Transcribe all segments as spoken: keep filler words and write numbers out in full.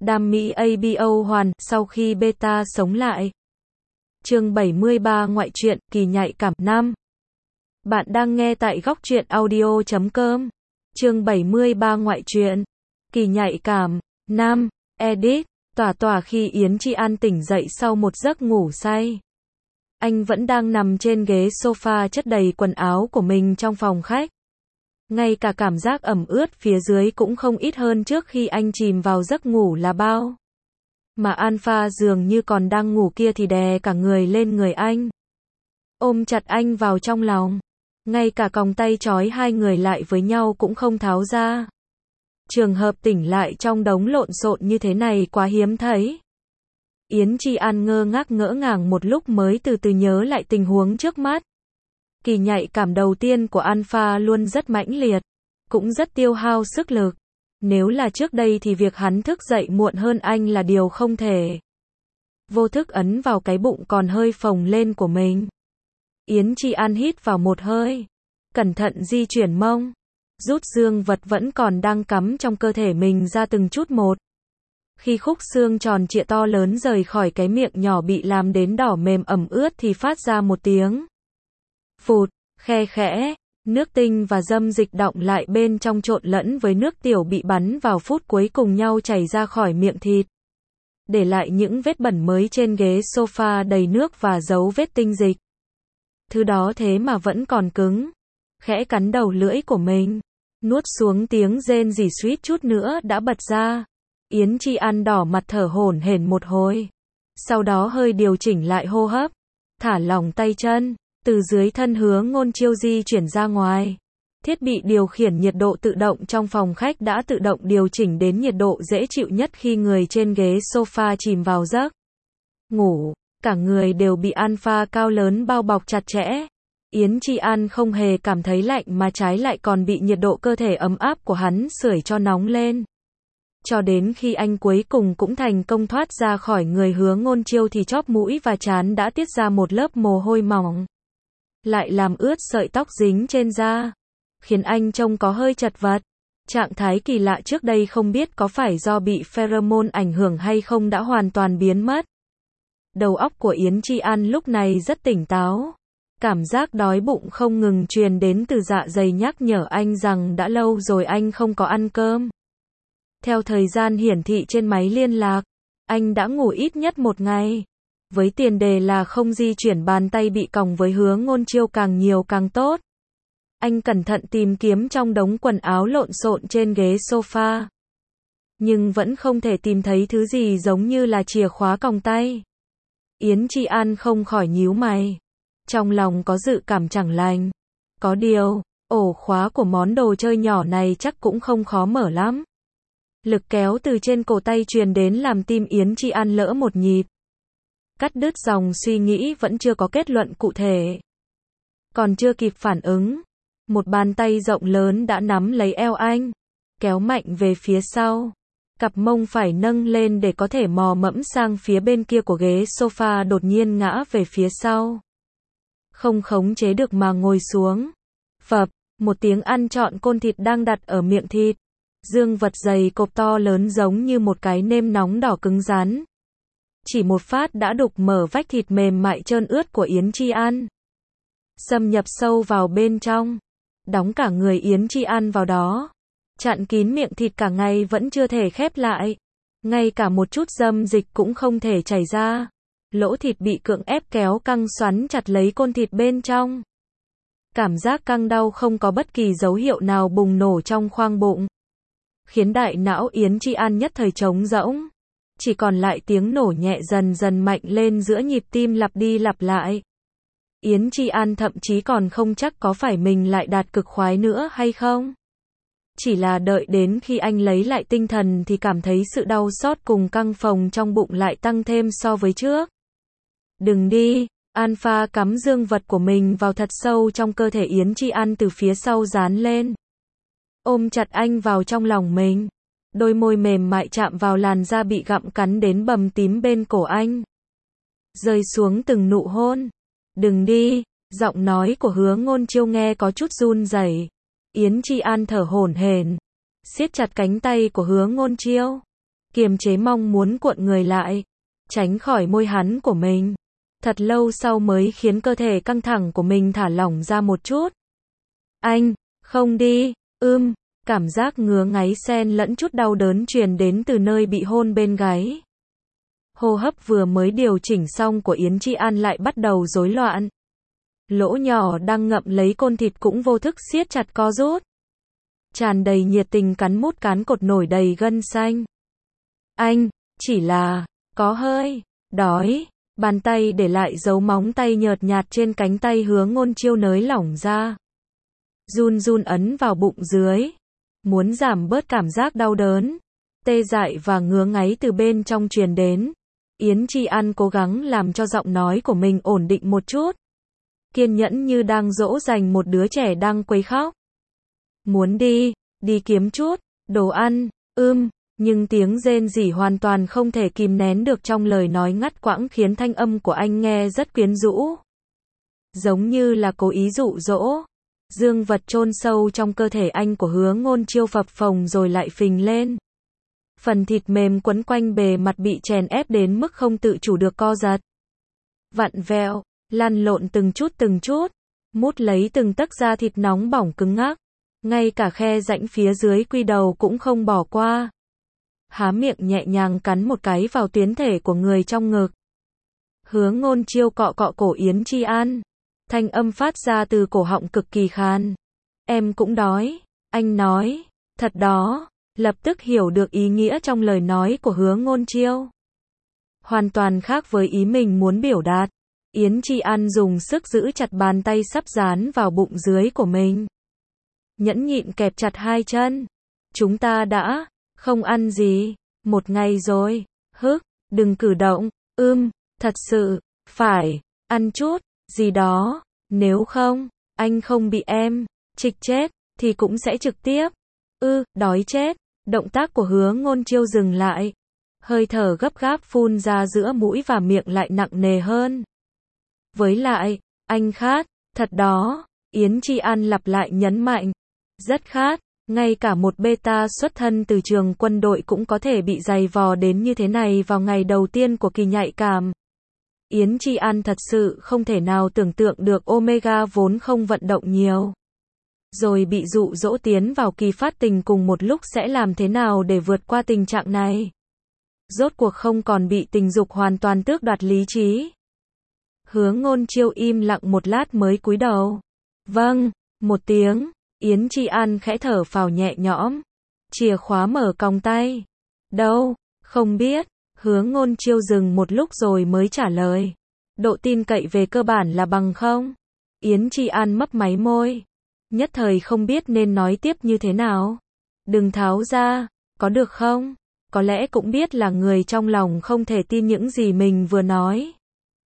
Đam mỹ a bê o hoàn, sau khi beta sống lại. Chương bảy mươi ba Ngoại truyện, kỳ nhạy cảm năm. Bạn đang nghe tại góc truyện audio chấm com. Chương bảy mươi ba Ngoại truyện, kỳ nhạy cảm, năm. Edit, tỏa tỏa khi Yến Chi An tỉnh dậy sau một giấc ngủ say. Anh vẫn đang nằm trên ghế sofa chất đầy quần áo của mình trong phòng khách. Ngay cả cảm giác ẩm ướt phía dưới cũng không ít hơn trước khi anh chìm vào giấc ngủ là bao. Mà Alpha dường như còn đang ngủ kia thì đè cả người lên người anh. Ôm chặt anh vào trong lòng. Ngay cả còng tay trói hai người lại với nhau cũng không tháo ra. Trường hợp tỉnh lại trong đống lộn xộn như thế này quá hiếm thấy. Yến Chi An ngơ ngác ngỡ ngàng một lúc mới từ từ nhớ lại tình huống trước mắt. Kỳ nhạy cảm đầu tiên của Alpha luôn rất mãnh liệt, cũng rất tiêu hao sức lực. Nếu là trước đây thì việc hắn thức dậy muộn hơn anh là điều không thể. Vô thức ấn vào cái bụng còn hơi phồng lên của mình. Yến Chi An hít vào một hơi, cẩn thận di chuyển mông, rút dương vật vẫn còn đang cắm trong cơ thể mình ra từng chút một. Khi khúc xương tròn trịa to lớn rời khỏi cái miệng nhỏ bị làm đến đỏ mềm ẩm ướt thì phát ra một tiếng phụt, khe khẽ, nước tinh và dâm dịch đọng lại bên trong trộn lẫn với nước tiểu bị bắn vào phút cuối cùng nhau chảy ra khỏi miệng thịt. Để lại những vết bẩn mới trên ghế sofa đầy nước và dấu vết tinh dịch. Thứ đó thế mà vẫn còn cứng. Khẽ cắn đầu lưỡi của mình, nuốt xuống tiếng rên rỉ suýt chút nữa đã bật ra. Yến Chi An đỏ mặt thở hổn hển một hồi. Sau đó hơi điều chỉnh lại hô hấp, thả lỏng tay chân, từ dưới thân Hứa Ngôn Chiêu di chuyển ra ngoài. Thiết bị điều khiển nhiệt độ tự động trong phòng khách đã tự động điều chỉnh đến nhiệt độ dễ chịu nhất khi người trên ghế sofa chìm vào giấc ngủ. Cả người đều bị Alpha cao lớn bao bọc chặt chẽ. Yến Chi An không hề cảm thấy lạnh mà trái lại còn bị nhiệt độ cơ thể ấm áp của hắn sưởi cho nóng lên. Cho đến khi anh cuối cùng cũng thành công thoát ra khỏi người Hứa Ngôn Chiêu thì chóp mũi và trán đã tiết ra một lớp mồ hôi mỏng, lại làm ướt sợi tóc dính trên da, khiến anh trông có hơi chật vật. Trạng thái kỳ lạ trước đây không biết có phải do bị pheromone ảnh hưởng hay không đã hoàn toàn biến mất. Đầu óc của Yến Chi An lúc này rất tỉnh táo. Cảm giác đói bụng không ngừng truyền đến từ dạ dày nhắc nhở anh rằng đã lâu rồi anh không có ăn cơm. Theo thời gian hiển thị trên máy liên lạc, anh đã ngủ ít nhất một ngày. Với tiền đề là không di chuyển bàn tay bị còng với Hứa Ngôn Chiêu càng nhiều càng tốt. Anh cẩn thận tìm kiếm trong đống quần áo lộn xộn trên ghế sofa. Nhưng vẫn không thể tìm thấy thứ gì giống như là chìa khóa còng tay. Yến Chi An không khỏi nhíu mày. Trong lòng có dự cảm chẳng lành. Có điều, ổ khóa của món đồ chơi nhỏ này chắc cũng không khó mở lắm. Lực kéo từ trên cổ tay truyền đến làm tim Yến Chi An lỡ một nhịp. Cắt đứt dòng suy nghĩ vẫn chưa có kết luận cụ thể. Còn chưa kịp phản ứng, một bàn tay rộng lớn đã nắm lấy eo anh, kéo mạnh về phía sau. Cặp mông phải nâng lên để có thể mò mẫm sang phía bên kia của ghế sofa đột nhiên ngã về phía sau. Không khống chế được mà ngồi xuống. Phập, một tiếng ăn trọn côn thịt đang đặt ở miệng thịt. Dương vật dày cộp to lớn giống như một cái nêm nóng đỏ cứng rắn. Chỉ một phát đã đục mở vách thịt mềm mại trơn ướt của Yến Chi An. Xâm nhập sâu vào bên trong. Đóng cả người Yến Chi An vào đó. Chặn kín miệng thịt cả ngày vẫn chưa thể khép lại. Ngay cả một chút dâm dịch cũng không thể chảy ra. Lỗ thịt bị cưỡng ép kéo căng xoắn chặt lấy côn thịt bên trong. Cảm giác căng đau không có bất kỳ dấu hiệu nào bùng nổ trong khoang bụng. Khiến đại não Yến Chi An nhất thời trống rỗng. Chỉ còn lại tiếng nổ nhẹ dần dần mạnh lên giữa nhịp tim lặp đi lặp lại. Yến Chi An thậm chí còn không chắc có phải mình lại đạt cực khoái nữa hay không. Chỉ là đợi đến khi anh lấy lại tinh thần thì cảm thấy sự đau xót cùng căng phồng trong bụng lại tăng thêm so với trước. Đừng đi, Alpha cắm dương vật của mình vào thật sâu trong cơ thể Yến Chi An từ phía sau dán lên. Ôm chặt anh vào trong lòng mình. Đôi môi mềm mại chạm vào làn da bị gặm cắn đến bầm tím bên cổ anh. Rơi xuống từng nụ hôn. Đừng đi, giọng nói của Hứa Ngôn Chiêu nghe có chút run rẩy. Yến Chi An thở hổn hển, siết chặt cánh tay của Hứa Ngôn Chiêu. kiềm chế mong muốn cuộn người lại, tránh khỏi môi hắn của mình. Thật lâu sau mới khiến cơ thể căng thẳng của mình thả lỏng ra một chút. Anh, không đi, ưm, cảm giác ngứa ngáy xen lẫn chút đau đớn truyền đến từ nơi bị hôn bên gáy. Hô hấp vừa mới điều chỉnh xong của Yến Chi An lại bắt đầu rối loạn. Lỗ nhỏ đang ngậm lấy côn thịt cũng vô thức siết chặt co rút. Tràn đầy nhiệt tình cắn mút cán cột nổi đầy gân xanh. Anh, chỉ là, có hơi, đói. Bàn tay để lại dấu móng tay nhợt nhạt trên cánh tay Hứa Ngôn Chiêu nới lỏng ra. Run run ấn vào bụng dưới. Muốn giảm bớt cảm giác đau đớn, tê dại và ngứa ngáy từ bên trong truyền đến. Yến Chi An cố gắng làm cho giọng nói của mình ổn định một chút. Kiên nhẫn như đang dỗ dành một đứa trẻ đang quấy khóc. Muốn đi, đi kiếm chút, đồ ăn, ưm, nhưng tiếng rên rỉ hoàn toàn không thể kìm nén được trong lời nói ngắt quãng khiến thanh âm của anh nghe rất quyến rũ. Giống như là cố ý dụ dỗ. Dương vật chôn sâu trong cơ thể anh của Hứa Ngôn Chiêu phập phồng rồi lại phình lên. Phần thịt mềm quấn quanh bề mặt bị chèn ép đến mức không tự chủ được co giật. Vặn vẹo, lăn lộn từng chút từng chút, mút lấy từng tấc da thịt nóng bỏng cứng ngắc. Ngay cả khe rãnh phía dưới quy đầu cũng không bỏ qua. Há miệng nhẹ nhàng cắn một cái vào tuyến thể của người trong ngực. Hứa Ngôn Chiêu cọ cọ cổ Yến Chi An. Thanh âm phát ra từ cổ họng cực kỳ khan. Em cũng đói, anh nói, thật đó, lập tức hiểu được ý nghĩa trong lời nói của Hứa Ngôn Chiêu. Hoàn toàn khác với ý mình muốn biểu đạt. Yến Chi An dùng sức giữ chặt bàn tay sắp dán vào bụng dưới của mình. Nhẫn nhịn kẹp chặt hai chân. Chúng ta đã không ăn gì, một ngày rồi, hức, đừng cử động, ưm, thật sự, phải, ăn chút, gì đó, nếu không, anh không bị em, trịch chết, thì cũng sẽ trực tiếp, ư, đói chết, động tác của Hứa Ngôn Chiêu dừng lại, hơi thở gấp gáp phun ra giữa mũi và miệng lại nặng nề hơn. Với lại, anh khát, thật đó, Yến Chi An lặp lại nhấn mạnh, rất khát. Ngay cả một beta xuất thân từ trường quân đội cũng có thể bị giày vò đến như thế này vào ngày đầu tiên của kỳ nhạy cảm. Yến Chi An thật sự không thể nào tưởng tượng được Omega vốn không vận động nhiều. Rồi bị dụ dỗ tiến vào kỳ phát tình cùng một lúc sẽ làm thế nào để vượt qua tình trạng này. Rốt cuộc không còn bị tình dục hoàn toàn tước đoạt lý trí. Hứa Ngôn Chiêu im lặng một lát mới cúi đầu. Vâng, một tiếng. Yến Chi An khẽ thở phào nhẹ nhõm. Chìa khóa mở còng tay. Đâu, không biết. Hứa Ngôn Chiêu dừng một lúc rồi mới trả lời. Độ tin cậy về cơ bản là bằng không? Yến Chi An mấp máy môi. Nhất thời không biết nên nói tiếp như thế nào. Đừng tháo ra, có được không? Có lẽ cũng biết là người trong lòng không thể tin những gì mình vừa nói.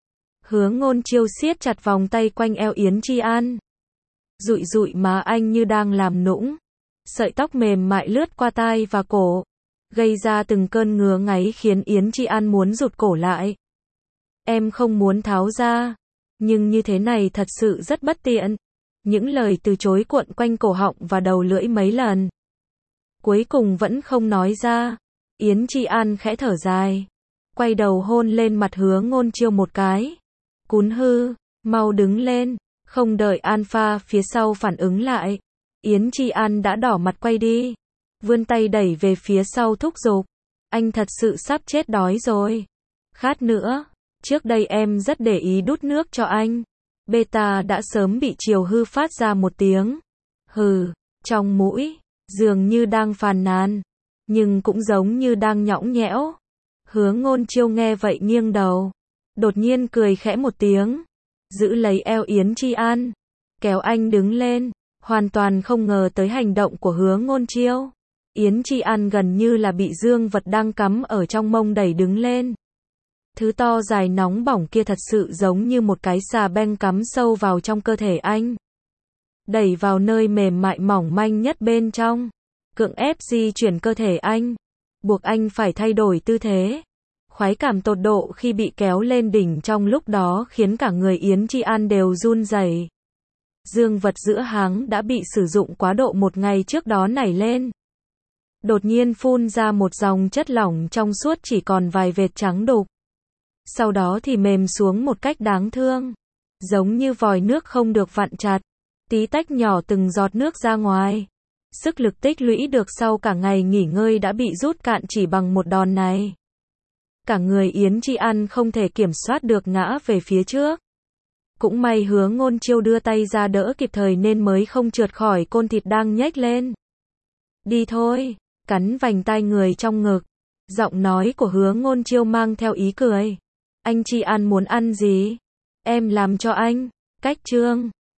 Hứa Ngôn Chiêu siết chặt vòng tay quanh eo Yến Chi An. Dụi dụi má anh như đang làm nũng. Sợi tóc mềm mại lướt qua tai và cổ, gây ra từng cơn ngứa ngáy khiến Yến Chi An muốn rụt cổ lại. Em không muốn tháo ra, nhưng như thế này thật sự rất bất tiện. Những lời từ chối cuộn quanh cổ họng và đầu lưỡi mấy lần. Cuối cùng vẫn không nói ra. Yến Chi An khẽ thở dài, quay đầu hôn lên mặt Hứa Ngôn Chiêu một cái. Cún hư, mau đứng lên. Không đợi Alpha phía sau phản ứng lại, Yến Chi An đã đỏ mặt quay đi, vươn tay đẩy về phía sau thúc giục. Anh thật sự sắp chết đói rồi. Khát nữa. Trước đây em rất để ý đút nước cho anh. Beta đã sớm bị chiều hư phát ra một tiếng. Hừ, trong mũi, dường như đang phàn nàn, nhưng cũng giống như đang nhõng nhẽo. Hứa Ngôn Chiêu nghe vậy nghiêng đầu, đột nhiên cười khẽ một tiếng. Giữ lấy eo Yến Chi An, kéo anh đứng lên, hoàn toàn không ngờ tới hành động của Hứa Ngôn Chiêu. Yến Chi An gần như là bị dương vật đang cắm ở trong mông đẩy đứng lên. Thứ to dài nóng bỏng kia thật sự giống như một cái xà beng cắm sâu vào trong cơ thể anh. Đẩy vào nơi mềm mại mỏng manh nhất bên trong, cưỡng ép di chuyển cơ thể anh, buộc anh phải thay đổi tư thế. Khoái cảm tột độ khi bị kéo lên đỉnh trong lúc đó khiến cả người Yến Chi An đều run rẩy. Dương vật giữa háng đã bị sử dụng quá độ một ngày trước đó nảy lên. đột nhiên phun ra một dòng chất lỏng trong suốt chỉ còn vài vệt trắng đục. Sau đó thì mềm xuống một cách đáng thương, giống như vòi nước không được vặn chặt, tí tách nhỏ từng giọt nước ra ngoài. Sức lực tích lũy được sau cả ngày nghỉ ngơi đã bị rút cạn chỉ bằng một đòn này. Cả người Yến Chi An không thể kiểm soát được ngã về phía trước. Cũng may Hứa Ngôn Chiêu đưa tay ra đỡ kịp thời nên mới không trượt khỏi côn thịt đang nhếch lên. Đi thôi, cắn vành tai người trong ngực. Giọng nói của Hứa Ngôn Chiêu mang theo ý cười. Anh Chi An muốn ăn gì? Em làm cho anh. Cách Trương